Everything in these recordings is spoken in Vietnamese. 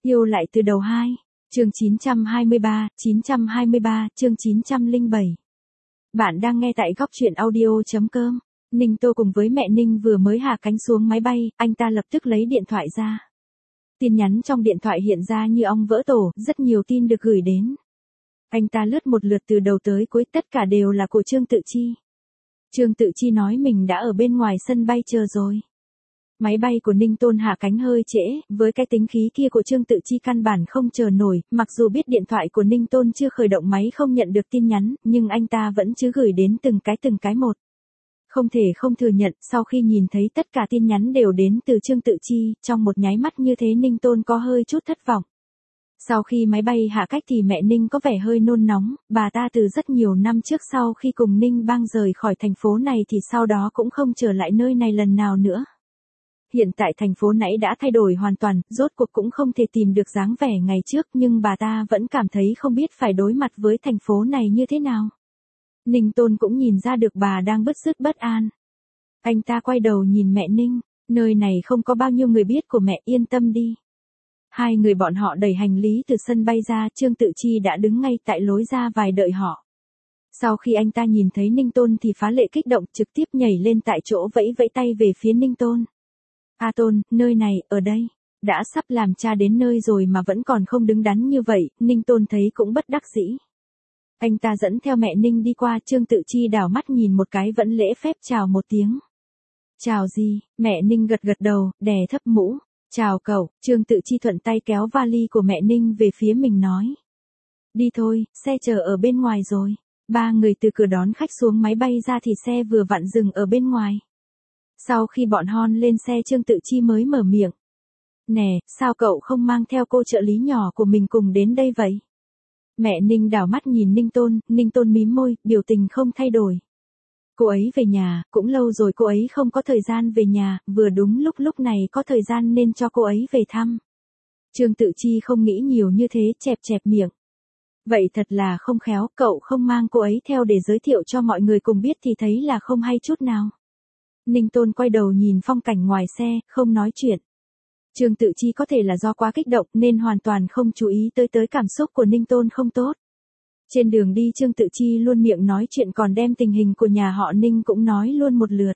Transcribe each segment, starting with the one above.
Yêu lại từ đầu 2. Chương 923, chương 907. Bạn đang nghe tại góc truyện audio.com. Ninh Tô cùng với mẹ Ninh vừa mới hạ cánh xuống máy bay, anh ta lập tức lấy điện thoại ra. Tin nhắn trong điện thoại hiện ra như ong vỡ tổ, rất nhiều tin được gửi đến. Anh ta lướt một lượt từ đầu tới cuối, tất cả đều là của Trương Tự Chi. Trương Tự Chi nói mình đã ở bên ngoài sân bay chờ rồi. Máy bay của Ninh Tôn hạ cánh hơi trễ, với cái tính khí kia của Trương Tự Chi căn bản không chờ nổi, mặc dù biết điện thoại của Ninh Tôn chưa khởi động máy không nhận được tin nhắn, nhưng anh ta vẫn chứ gửi đến từng cái một. Không thể không thừa nhận, sau khi nhìn thấy tất cả tin nhắn đều đến từ Trương Tự Chi, trong một nháy mắt như thế Ninh Tôn có hơi chút thất vọng. Sau khi máy bay hạ cách thì mẹ Ninh có vẻ hơi nôn nóng, bà ta từ rất nhiều năm trước sau khi cùng Ninh Bang rời khỏi thành phố này thì sau đó cũng không trở lại nơi này lần nào nữa. Hiện tại thành phố nãy đã thay đổi hoàn toàn, rốt cuộc cũng không thể tìm được dáng vẻ ngày trước, nhưng bà ta vẫn cảm thấy không biết phải đối mặt với thành phố này như thế nào. Ninh Tôn cũng nhìn ra được bà đang bứt rứt bất an. Anh ta quay đầu nhìn mẹ Ninh, nơi này không có bao nhiêu người biết của mẹ, yên tâm đi. Hai người bọn họ đẩy hành lý từ sân bay ra, Trương Tự Chi đã đứng ngay tại lối ra vài đợi họ. Sau khi anh ta nhìn thấy Ninh Tôn thì phá lệ kích động, trực tiếp nhảy lên tại chỗ vẫy vẫy tay về phía Ninh Tôn. A Tôn, nơi này, ở đây. Đã sắp làm cha đến nơi rồi mà vẫn còn không đứng đắn như vậy, Ninh Tôn thấy cũng bất đắc dĩ. Anh ta dẫn theo mẹ Ninh đi qua, Trương Tự Chi đảo mắt nhìn một cái vẫn lễ phép chào một tiếng. Chào gì, mẹ Ninh gật gật đầu, đè thấp mũ. Chào cậu, Trương Tự Chi thuận tay kéo vali của mẹ Ninh về phía mình nói. Đi thôi, xe chờ ở bên ngoài rồi. Ba người từ cửa đón khách xuống máy bay ra thì xe vừa vặn dừng ở bên ngoài. Sau khi bọn hon lên xe Trương Tự Chi mới mở miệng. Nè, sao cậu không mang theo cô trợ lý nhỏ của mình cùng đến đây vậy? Mẹ Ninh đảo mắt nhìn Ninh Tôn mím môi, biểu tình không thay đổi. Cô ấy về nhà, cũng lâu rồi cô ấy không có thời gian về nhà, vừa đúng lúc này có thời gian nên cho cô ấy về thăm. Trương Tự Chi không nghĩ nhiều như thế, chẹp miệng. Vậy thật là không khéo, cậu không mang cô ấy theo để giới thiệu cho mọi người cùng biết thì thấy là không hay chút nào. Ninh Tôn quay đầu nhìn phong cảnh ngoài xe, không nói chuyện. Trương Tự Chi có thể là do quá kích động nên hoàn toàn không chú ý tới cảm xúc của Ninh Tôn không tốt. Trên đường đi Trương Tự Chi luôn miệng nói chuyện còn đem tình hình của nhà họ Ninh cũng nói luôn một lượt.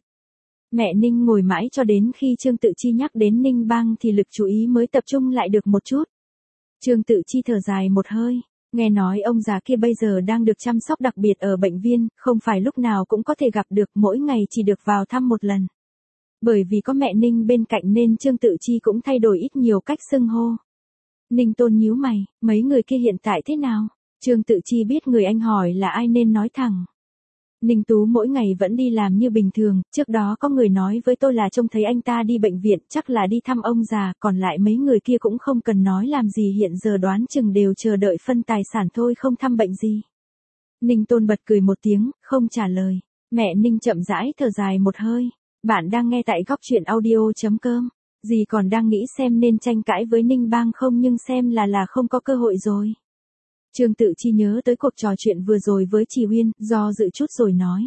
Mẹ Ninh ngồi mãi cho đến khi Trương Tự Chi nhắc đến Ninh Bang thì lực chú ý mới tập trung lại được một chút. Trương Tự Chi thở dài một hơi, nghe nói ông già kia bây giờ đang được chăm sóc đặc biệt ở bệnh viện, không phải lúc nào cũng có thể gặp được, mỗi ngày chỉ được vào thăm một lần. Bởi vì có mẹ Ninh bên cạnh nên Trương Tự Chi cũng thay đổi ít nhiều cách xưng hô. Ninh Tôn nhíu mày, mấy người kia hiện tại thế nào? Trương Tự Chi biết người anh hỏi là ai nên nói thẳng. Ninh Tú mỗi ngày vẫn đi làm như bình thường, trước đó có người nói với tôi là trông thấy anh ta đi bệnh viện, chắc là đi thăm ông già, còn lại mấy người kia cũng không cần nói làm gì, hiện giờ đoán chừng đều chờ đợi phân tài sản thôi, không thăm bệnh gì. Ninh Tôn bật cười một tiếng, không trả lời. Mẹ Ninh chậm rãi thở dài một hơi. Bạn đang nghe tại góc truyện audio.com. Dì còn đang nghĩ xem nên tranh cãi với Ninh Bang không, nhưng xem là không có cơ hội rồi. Trương Tự Chi nhớ tới cuộc trò chuyện vừa rồi với Trì Uyên, do dự chút rồi nói.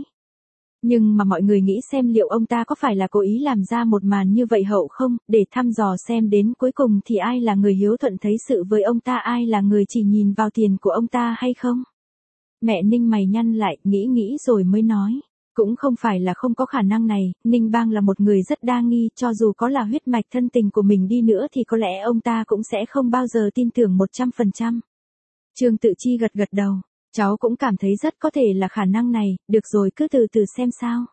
Nhưng mà mọi người nghĩ xem liệu ông ta có phải là cố ý làm ra một màn như vậy hậu không, để thăm dò xem đến cuối cùng thì ai là người hiếu thuận thấy sự với ông ta, ai là người chỉ nhìn vào tiền của ông ta hay không. Mẹ Ninh mày nhăn lại, nghĩ rồi mới nói. Cũng không phải là không có khả năng này, Ninh Bang là một người rất đa nghi, cho dù có là huyết mạch thân tình của mình đi nữa thì có lẽ ông ta cũng sẽ không bao giờ tin tưởng 100%. Trương Tự Chi gật đầu, cháu cũng cảm thấy rất có thể là khả năng này, được rồi cứ từ từ xem sao.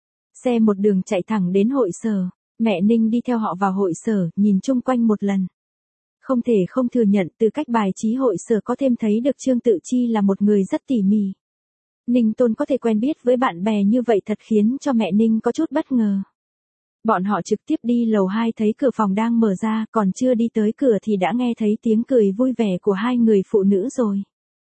Xe một đường chạy thẳng đến hội sở, mẹ Ninh đi theo họ vào hội sở, nhìn chung quanh một lần. Không thể không thừa nhận từ cách bài trí hội sở có thêm thấy được Trương Tự Chi là một người rất tỉ mỉ. Ninh Tôn có thể quen biết với bạn bè như vậy thật khiến cho mẹ Ninh có chút bất ngờ. Bọn họ trực tiếp đi lầu 2 thấy cửa phòng đang mở ra, còn chưa đi tới cửa thì đã nghe thấy tiếng cười vui vẻ của hai người phụ nữ rồi.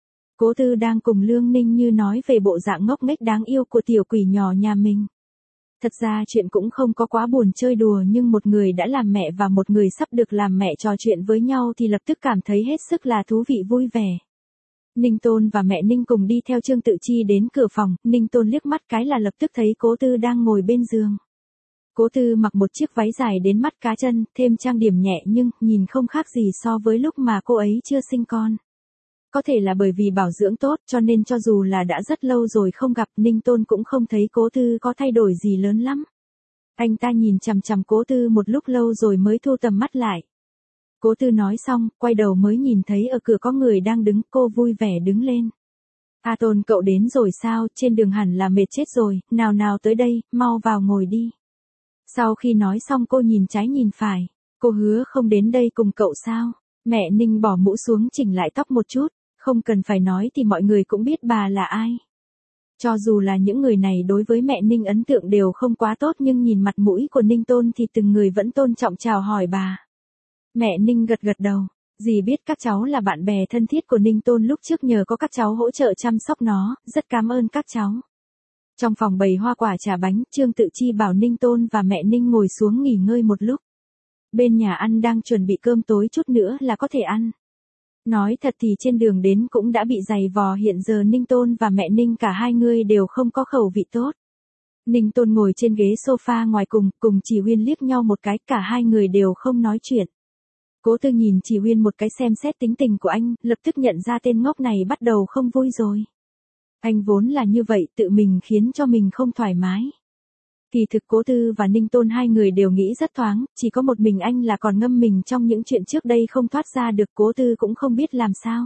Cố Tư đang cùng Lương Ninh Như nói về bộ dạng ngốc nghếch đáng yêu của tiểu quỷ nhỏ nhà mình. Thật ra chuyện cũng không có quá buồn chơi đùa, nhưng một người đã làm mẹ và một người sắp được làm mẹ trò chuyện với nhau thì lập tức cảm thấy hết sức là thú vị vui vẻ. Ninh Tôn và mẹ Ninh cùng đi theo Trương Tự Chi đến cửa phòng, Ninh Tôn liếc mắt cái là lập tức thấy Cố Tư đang ngồi bên giường. Cố Tư mặc một chiếc váy dài đến mắt cá chân, thêm trang điểm nhẹ nhưng nhìn không khác gì so với lúc mà cô ấy chưa sinh con. Có thể là bởi vì bảo dưỡng tốt cho nên cho dù là đã rất lâu rồi không gặp, Ninh Tôn cũng không thấy Cố Tư có thay đổi gì lớn lắm. Anh ta nhìn chằm chằm Cố Tư một lúc lâu rồi mới thu tầm mắt lại. Cố Tư nói xong, quay đầu mới nhìn thấy ở cửa có người đang đứng, cô vui vẻ đứng lên. A Tôn cậu đến rồi sao, trên đường hẳn là mệt chết rồi, nào nào tới đây, mau vào ngồi đi. Sau khi nói xong cô nhìn trái nhìn phải, cô hứa không đến đây cùng cậu sao? Mẹ Ninh bỏ mũ xuống chỉnh lại tóc một chút, không cần phải nói thì mọi người cũng biết bà là ai. Cho dù là những người này đối với mẹ Ninh ấn tượng đều không quá tốt nhưng nhìn mặt mũi của Ninh Tôn thì từng người vẫn tôn trọng chào hỏi bà. Mẹ Ninh gật gật đầu, dì biết các cháu là bạn bè thân thiết của Ninh Tôn lúc trước nhờ có các cháu hỗ trợ chăm sóc nó, rất cảm ơn các cháu. Trong phòng bày hoa quả trà bánh, Trương Tự Chi bảo Ninh Tôn và mẹ Ninh ngồi xuống nghỉ ngơi một lúc. Bên nhà ăn đang chuẩn bị cơm tối, chút nữa là có thể ăn. Nói thật thì trên đường đến cũng đã bị giày vò, hiện giờ Ninh Tôn và mẹ Ninh cả hai người đều không có khẩu vị tốt. Ninh Tôn ngồi trên ghế sofa ngoài cùng Chỉ Huyên liếc nhau một cái, cả hai người đều không nói chuyện. Cố Tư nhìn Chỉ Huyên một cái xem xét tính tình của anh, lập tức nhận ra tên ngốc này bắt đầu không vui rồi. Anh vốn là như vậy, tự mình khiến cho mình không thoải mái. Kỳ thực Cố Tư và Ninh Tôn hai người đều nghĩ rất thoáng, chỉ có một mình anh là còn ngâm mình trong những chuyện trước đây không thoát ra được, Cố Tư cũng không biết làm sao.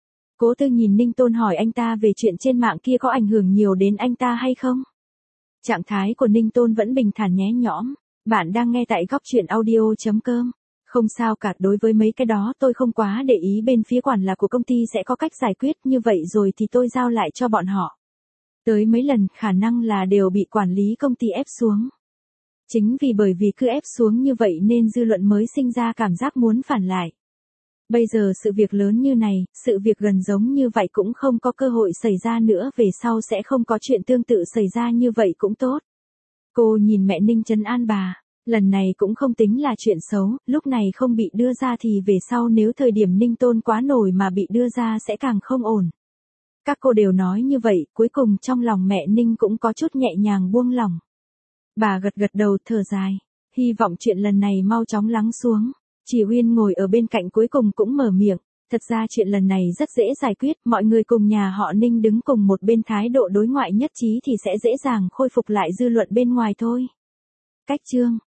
Cố Tư nhìn Ninh Tôn hỏi anh ta về chuyện trên mạng kia có ảnh hưởng nhiều đến anh ta hay không? Trạng thái của Ninh Tôn vẫn bình thản nhé nhõm. Bạn đang nghe tại góc truyện audio.com. Không sao cả, đối với mấy cái đó tôi không quá để ý, bên phía quản là của công ty sẽ có cách giải quyết, như vậy rồi thì tôi giao lại cho bọn họ. Tới mấy lần khả năng là đều bị quản lý công ty ép xuống. Chính bởi vì cứ ép xuống như vậy nên dư luận mới sinh ra cảm giác muốn phản lại. Bây giờ sự việc lớn như này, sự việc gần giống như vậy cũng không có cơ hội xảy ra nữa, về sau sẽ không có chuyện tương tự xảy ra như vậy cũng tốt. Cô nhìn mẹ Ninh trấn an bà, lần này cũng không tính là chuyện xấu, lúc này không bị đưa ra thì về sau nếu thời điểm Ninh Tôn quá nổi mà bị đưa ra sẽ càng không ổn. Các cô đều nói như vậy, cuối cùng trong lòng mẹ Ninh cũng có chút nhẹ nhàng buông lỏng. Bà gật gật đầu thở dài, hy vọng chuyện lần này mau chóng lắng xuống. Chỉ Huyên ngồi ở bên cạnh cuối cùng cũng mở miệng, thật ra chuyện lần này rất dễ giải quyết, mọi người cùng nhà họ Ninh đứng cùng một bên, thái độ đối ngoại nhất trí thì sẽ dễ dàng khôi phục lại dư luận bên ngoài thôi. Cách chương